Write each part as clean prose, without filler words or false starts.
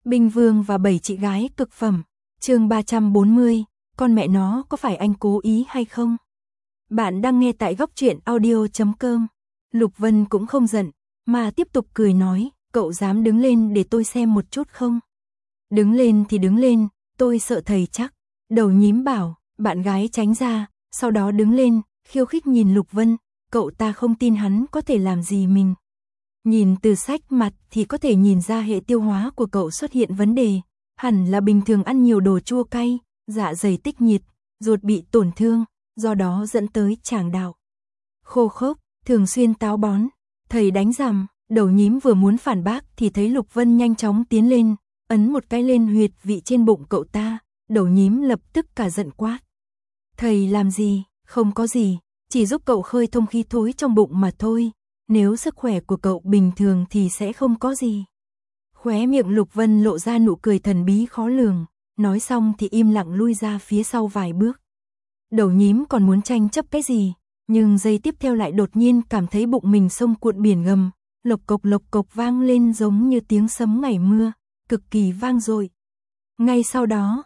Binh Vương và 7 chị gái cực phẩm. Chương 340, con mẹ nó có phải anh cố ý hay không? Bạn đang nghe tại góc truyện audio.com. Lục Vân cũng không giận, mà tiếp tục cười nói, cậu dám đứng lên để tôi xem một chút không? Đứng lên thì đứng lên, tôi sợ thầy chắc. Đầu nhím bảo, bạn gái tránh ra, sau đó đứng lên, khiêu khích nhìn Lục Vân, cậu ta không tin hắn có thể làm gì mình. Nhìn từ sách mặt thì có thể nhìn ra hệ tiêu hóa của cậu xuất hiện vấn đề, hẳn là bình thường ăn nhiều đồ chua cay, dạ dày tích nhiệt, ruột bị tổn thương, do đó dẫn tới tràng đạo khô khốc, thường xuyên táo bón. Thầy đánh rằm, đầu nhím vừa muốn phản bác thì thấy Lục Vân nhanh chóng tiến lên, ấn một cái lên huyệt vị trên bụng cậu ta, đầu nhím lập tức cả giận quát. Thầy làm gì? Không có gì, chỉ giúp cậu khơi thông khí thối trong bụng mà thôi. Nếu sức khỏe của cậu bình thường thì sẽ không có gì. Khóe miệng Lục Vân lộ ra nụ cười thần bí khó lường, nói xong thì im lặng lui ra phía sau vài bước. Đầu nhím còn muốn tranh chấp cái gì, nhưng giây tiếp theo lại đột nhiên cảm thấy bụng mình sông cuộn biển gầm, lộc cộc vang lên giống như tiếng sấm ngày mưa, cực kỳ vang dội. Ngay sau đó,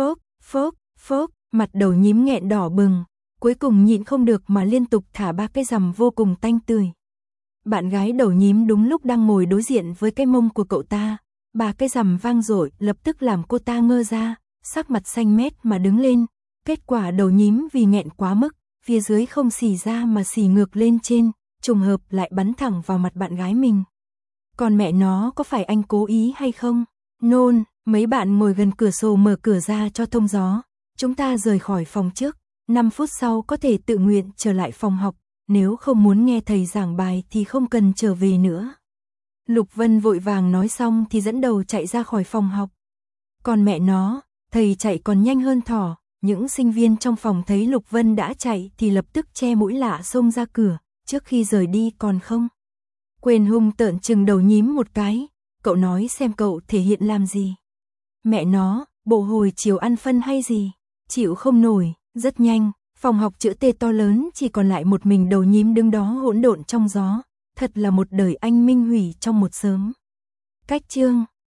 phốc, mặt đầu nhím nghẹn đỏ bừng, cuối cùng nhịn không được mà liên tục thả ba cái rằm vô cùng tanh tươi. Bạn gái đầu nhím đúng lúc đang ngồi đối diện với cái mông của cậu ta, ba cái rằm vang dội lập tức làm cô ta ngơ ra, sắc mặt xanh mét mà đứng lên. Kết quả đầu nhím vì nghẹn quá mức, phía dưới không xì ra mà xì ngược lên trên, trùng hợp lại bắn thẳng vào mặt bạn gái mình. Còn mẹ nó có phải anh cố ý hay không? Nôn, mấy bạn ngồi gần cửa sổ mở cửa ra cho thông gió. Chúng ta rời khỏi phòng trước, 5 phút sau có thể tự nguyện trở lại phòng học. Nếu không muốn nghe thầy giảng bài thì không cần trở về nữa. Lục Vân vội vàng nói xong thì dẫn đầu chạy ra khỏi phòng học. Còn mẹ nó, thầy chạy còn nhanh hơn thỏ. Những sinh viên trong phòng thấy Lục Vân đã chạy thì lập tức che mũi lạ xông ra cửa, trước khi rời đi còn không. Quên hung tợn chừng đầu nhím một cái, cậu nói xem cậu thể hiện làm gì. Mẹ nó, bộ hồi chiều ăn phân hay gì, chịu không nổi, rất nhanh. Phòng học chữ T to lớn chỉ còn lại một mình đầu nhím đứng đó hỗn độn trong gió, thật là một đời anh minh hủy trong một sớm. Cách chương